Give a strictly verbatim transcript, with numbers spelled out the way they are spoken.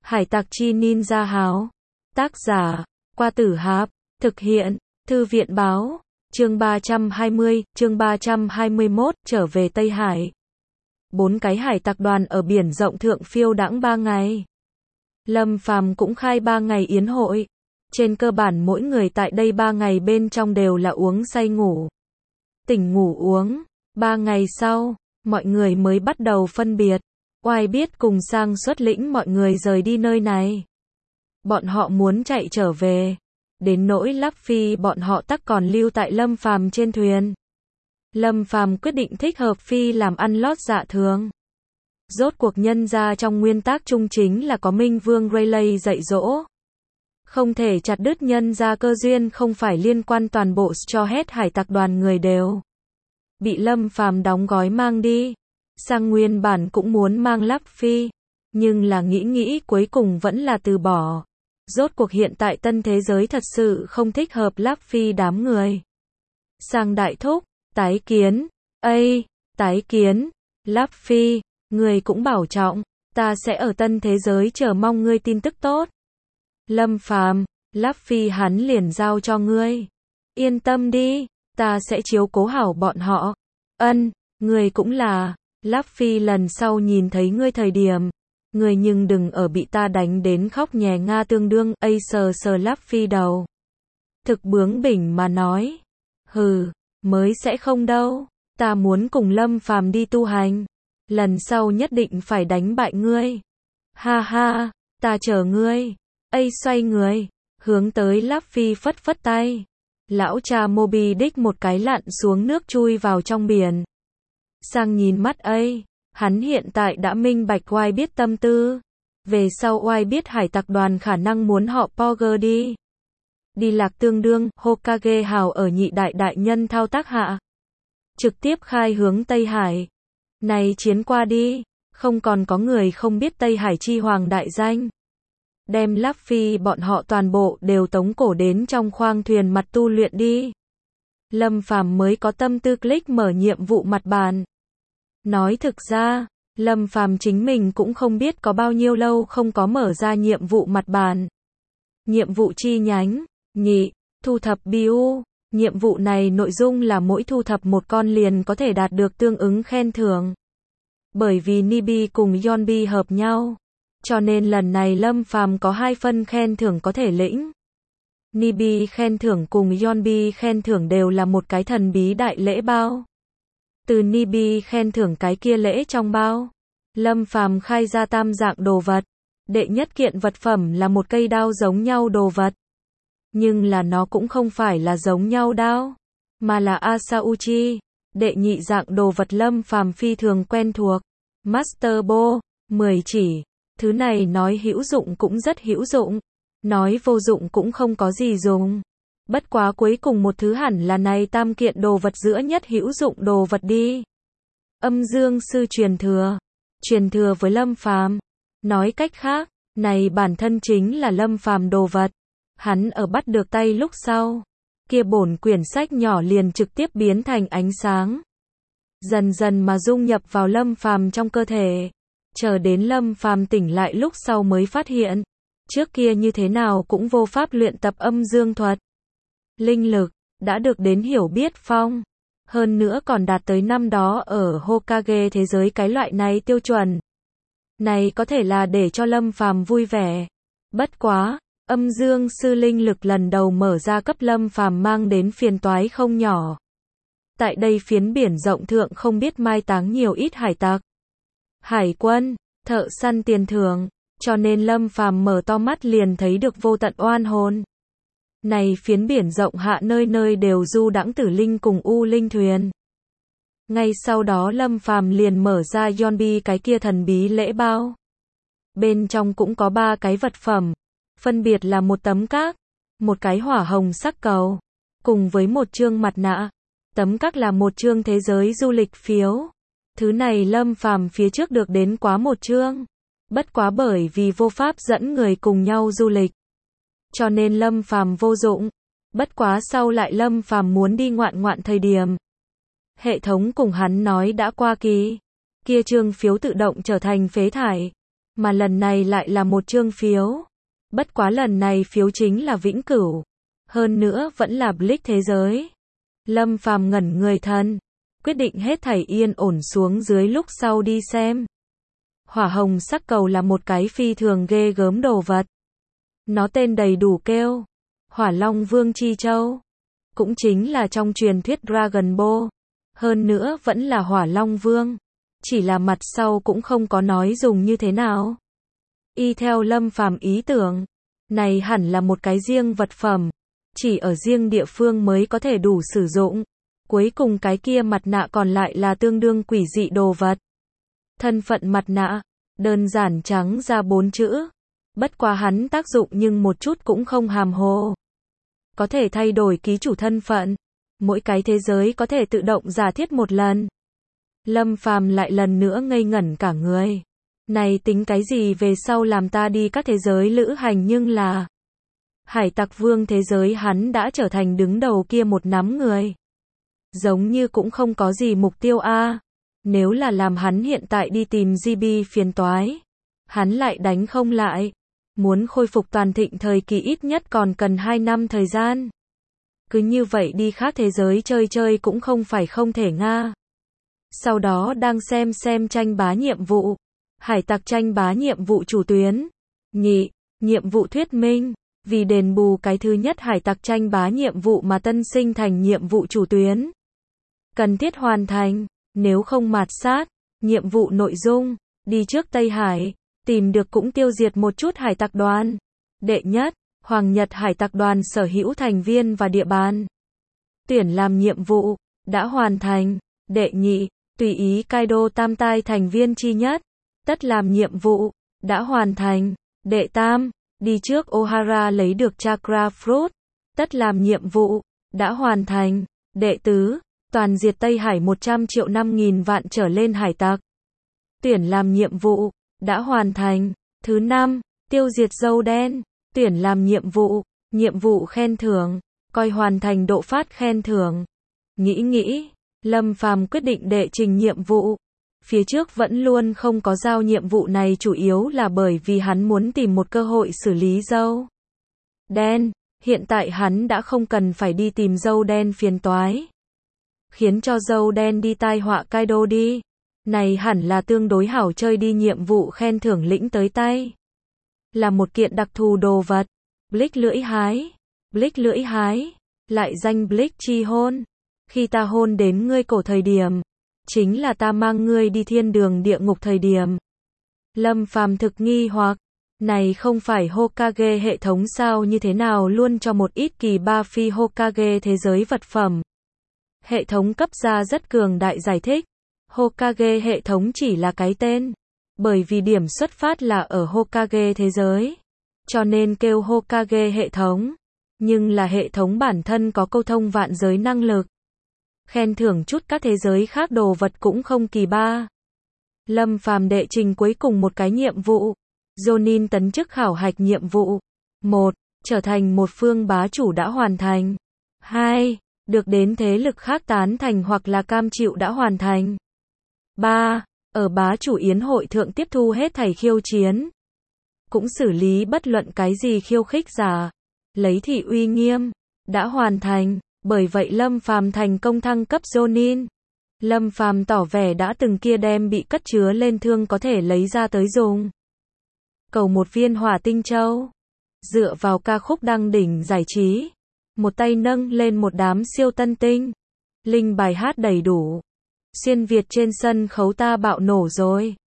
Hải tặc chi ninja háo. Tác giả, Qua Tử Hạp. Thực hiện, Thư viện báo. Chương ba trăm hai mươi, chương ba trăm hai mươi mốt, trở về Tây Hải. Bốn cái hải tặc đoàn ở biển rộng thượng phiêu đãng ba ngày. Lâm Phàm cũng khai ba ngày yến hội. Trên cơ bản mỗi người tại đây ba ngày bên trong đều là uống say ngủ. Tỉnh ngủ uống. Ba ngày sau, mọi người mới bắt đầu phân biệt. Oai biết cùng Sang xuất lĩnh mọi người rời đi nơi này. Bọn họ muốn chạy trở về. Đến nỗi Luffy bọn họ tắc còn lưu tại Lâm Phàm trên thuyền. Lâm Phàm quyết định thích hợp Phi làm ăn lót dạ thường. Rốt cuộc nhân ra trong nguyên tắc chung chính là có Minh Vương Rayleigh dạy dỗ. Không thể chặt đứt nhân ra cơ duyên, không phải liên quan toàn bộ cho hết hải tặc đoàn người đều. Bị Lâm Phàm đóng gói mang đi. Sang nguyên bản cũng muốn mang Luffy. Nhưng là nghĩ nghĩ cuối cùng vẫn là từ bỏ. Rốt cuộc hiện tại tân thế giới thật sự không thích hợp Luffy đám người. Sang đại thúc, tái kiến. Ây, tái kiến. Luffy, người cũng bảo trọng. Ta sẽ ở tân thế giới chờ mong ngươi tin tức tốt. Lâm Phàm, Luffy hắn liền giao cho ngươi. Yên tâm đi, ta sẽ chiếu cố hảo bọn họ. Ân, ngươi cũng là. Luffy lần sau nhìn thấy ngươi thời điểm. Ngươi nhưng đừng ở bị ta đánh đến khóc nhè nga tương đương. Ây sờ sờ Luffy đầu. Thực bướng bỉnh mà nói. Hừ, mới sẽ không đâu. Ta muốn cùng Lâm Phàm đi tu hành. Lần sau nhất định phải đánh bại ngươi. Ha ha, ta chờ ngươi. Ây xoay người, hướng tới Luffy phất phất tay. Lão cha Moby Dick một cái lặn xuống nước chui vào trong biển. Sang nhìn mắt Ây, hắn hiện tại đã minh bạch Oai biết tâm tư. Về sau Oai biết hải tặc đoàn khả năng muốn họ Porger đi. Đi lạc tương đương, Hokage hào ở nhị đại đại nhân thao tác hạ. Trực tiếp khai hướng Tây Hải. Này chiến qua đi, không còn có người không biết Tây Hải chi hoàng đại danh. Đem Luffy bọn họ toàn bộ đều tống cổ đến trong khoang thuyền mặt tu luyện đi. Lâm Phàm mới có tâm tư click mở nhiệm vụ mặt bàn. Nói thực ra, Lâm Phàm chính mình cũng không biết có bao nhiêu lâu không có mở ra nhiệm vụ mặt bàn. Nhiệm vụ chi nhánh, nhị, thu thập biu. Nhiệm vụ này nội dung là mỗi thu thập một con liền có thể đạt được tương ứng khen thưởng. Bởi vì Nibi cùng Yonbi hợp nhau. Cho nên lần này Lâm Phàm có hai phân khen thưởng có thể lĩnh. Nibi khen thưởng cùng Yonbi khen thưởng đều là một cái thần bí đại lễ bao. Từ Nibi khen thưởng cái kia lễ trong bao, Lâm Phàm khai ra tam dạng đồ vật. Đệ nhất kiện vật phẩm là một cây đao giống nhau đồ vật. Nhưng là nó cũng không phải là giống nhau đao, mà là Asauchi. Đệ nhị dạng đồ vật Lâm Phàm phi thường quen thuộc. Master Bow, mười chỉ. Thứ này nói hữu dụng cũng rất hữu dụng, nói vô dụng cũng không có gì dùng. Bất quá cuối cùng một thứ hẳn là này tam kiện đồ vật giữa nhất hữu dụng đồ vật đi. Âm dương sư truyền thừa. Truyền thừa với Lâm Phàm. Nói cách khác, này bản thân chính là Lâm Phàm đồ vật. Hắn ở bắt được tay lúc sau, kia bổn quyển sách nhỏ liền trực tiếp biến thành ánh sáng. Dần dần mà dung nhập vào Lâm Phàm trong cơ thể. Chờ đến Lâm Phàm tỉnh lại lúc sau mới phát hiện, trước kia như thế nào cũng vô pháp luyện tập âm dương thuật. Linh lực, đã được đến hiểu biết phong. Hơn nữa còn đạt tới năm đó ở Hokage thế giới cái loại này tiêu chuẩn. Này có thể là để cho Lâm Phàm vui vẻ. Bất quá, âm dương sư linh lực lần đầu mở ra cấp Lâm Phàm mang đến phiền toái không nhỏ. Tại đây phiến biển rộng thượng không biết mai táng nhiều ít hải tặc. Hải quân, thợ săn tiền thưởng, cho nên Lâm Phàm mở to mắt liền thấy được vô tận oan hồn. Này phiến biển rộng hạ nơi nơi đều du đãng tử linh cùng u linh thuyền. Ngay sau đó Lâm Phàm liền mở ra Yonbi cái kia thần bí lễ bao. Bên trong cũng có ba cái vật phẩm, phân biệt là một tấm các, một cái hỏa hồng sắc cầu, cùng với một chương mặt nạ. Tấm các là một chương thế giới du lịch phiếu. Thứ này Lâm Phàm phía trước được đến quá một chương. Bất quá bởi vì vô pháp dẫn người cùng nhau du lịch, cho nên Lâm Phàm vô dụng. Bất quá sau lại Lâm Phàm muốn đi ngoạn ngoạn thời điểm, hệ thống cùng hắn nói đã qua kỳ. Kia chương phiếu tự động trở thành phế thải. Mà lần này lại là một chương phiếu. Bất quá lần này phiếu chính là vĩnh cửu. Hơn nữa vẫn là Blitz thế giới. Lâm Phàm ngẩn người thân. Quyết định hết thảy yên ổn xuống dưới lúc sau đi xem. Hỏa hồng sắc cầu là một cái phi thường ghê gớm đồ vật. Nó tên đầy đủ kêu. Hỏa Long Vương Chi Châu. Cũng chính là trong truyền thuyết Dragon Ball. Hơn nữa vẫn là Hỏa Long Vương. Chỉ là mặt sau cũng không có nói dùng như thế nào. Y theo Lâm Phàm ý tưởng. Này hẳn là một cái riêng vật phẩm. Chỉ ở riêng địa phương mới có thể đủ sử dụng. Cuối cùng cái kia mặt nạ còn lại là tương đương quỷ dị đồ vật. Thân phận mặt nạ. Đơn giản trắng ra bốn chữ. Bất quá hắn tác dụng nhưng một chút cũng không hàm hồ. Có thể thay đổi ký chủ thân phận. Mỗi cái thế giới có thể tự động giả thiết một lần. Lâm Phàm lại lần nữa ngây ngẩn cả người. Này tính cái gì về sau làm ta đi các thế giới lữ hành nhưng là. Hải tặc vương thế giới hắn đã trở thành đứng đầu kia một nắm người. Giống như cũng không có gì mục tiêu a. Nếu là làm hắn hiện tại đi tìm giê bê phiền toái. Hắn lại đánh không lại. Muốn khôi phục toàn thịnh thời kỳ ít nhất còn cần hai năm thời gian. Cứ như vậy đi khác thế giới chơi chơi cũng không phải không thể nga. Sau đó đang xem xem tranh bá nhiệm vụ. Hải tặc tranh bá nhiệm vụ chủ tuyến. Nhị, nhiệm vụ thuyết minh. Vì đền bù cái thứ nhất hải tặc tranh bá nhiệm vụ mà tân sinh thành nhiệm vụ chủ tuyến. Cần thiết hoàn thành. Nếu không mạt sát. Nhiệm vụ nội dung. Đi trước Tây Hải. Tìm được cũng tiêu diệt một chút hải tặc đoàn. Đệ nhất. Hoàng Nhật hải tặc đoàn sở hữu thành viên và địa bàn. Tuyển làm nhiệm vụ. Đã hoàn thành. Đệ nhị. Tùy ý Kaido tam tai thành viên chi nhất. Tất làm nhiệm vụ. Đã hoàn thành. Đệ tam. Đi trước Ohara lấy được Chakra Fruit. Tất làm nhiệm vụ. Đã hoàn thành. Đệ tứ. Toàn diệt Tây Hải một trăm triệu năm nghìn vạn trở lên hải tặc. Tuyển làm nhiệm vụ. Đã hoàn thành. Thứ năm. Tiêu diệt dâu đen. Tuyển làm nhiệm vụ. Nhiệm vụ khen thưởng. Coi hoàn thành độ phát khen thưởng. Nghĩ nghĩ. Lâm Phàm quyết định đệ trình nhiệm vụ. Phía trước vẫn luôn không có giao nhiệm vụ này chủ yếu là bởi vì hắn muốn tìm một cơ hội xử lý dâu đen. Hiện tại hắn đã không cần phải đi tìm dâu đen phiền toái. Khiến cho dâu đen đi tai họa Kaido đi. Này hẳn là tương đối hảo chơi đi nhiệm vụ khen thưởng lĩnh tới tay. Là một kiện đặc thù đồ vật. Blitz lưỡi hái. Blitz lưỡi hái. Lại danh Blitz chi hôn. Khi ta hôn đến ngươi cổ thời điểm. Chính là ta mang ngươi đi thiên đường địa ngục thời điểm. Lâm Phàm thực nghi hoặc. Này không phải Hokage hệ thống sao như thế nào luôn cho một ít kỳ ba phi Hokage thế giới vật phẩm. Hệ thống cấp ra rất cường đại giải thích. Hokage hệ thống chỉ là cái tên. Bởi vì điểm xuất phát là ở Hokage thế giới. Cho nên kêu Hokage hệ thống. Nhưng là hệ thống bản thân có câu thông vạn giới năng lực. Khen thưởng chút các thế giới khác đồ vật cũng không kỳ ba. Lâm Phàm đệ trình cuối cùng một cái nhiệm vụ. Jonin tấn chức khảo hạch nhiệm vụ. một. Trở thành một phương bá chủ đã hoàn thành. hai. Được đến thế lực khác tán thành hoặc là cam chịu đã hoàn thành. ba. Ở bá chủ yến hội thượng tiếp thu hết thảy khiêu chiến. Cũng xử lý bất luận cái gì khiêu khích giả. Lấy thị uy nghiêm. Đã hoàn thành. Bởi vậy Lâm Phàm thành công thăng cấp Jonin. Lâm Phàm tỏ vẻ đã từng kia đem bị cất chứa lên thương có thể lấy ra tới dùng. Cầu một viên hỏa tinh châu. Dựa vào ca khúc đăng đỉnh giải trí. Một tay nâng lên một đám siêu tân tinh. Linh bài hát đầy đủ. Xuyên Việt trên sân khấu ta bạo nổ rồi.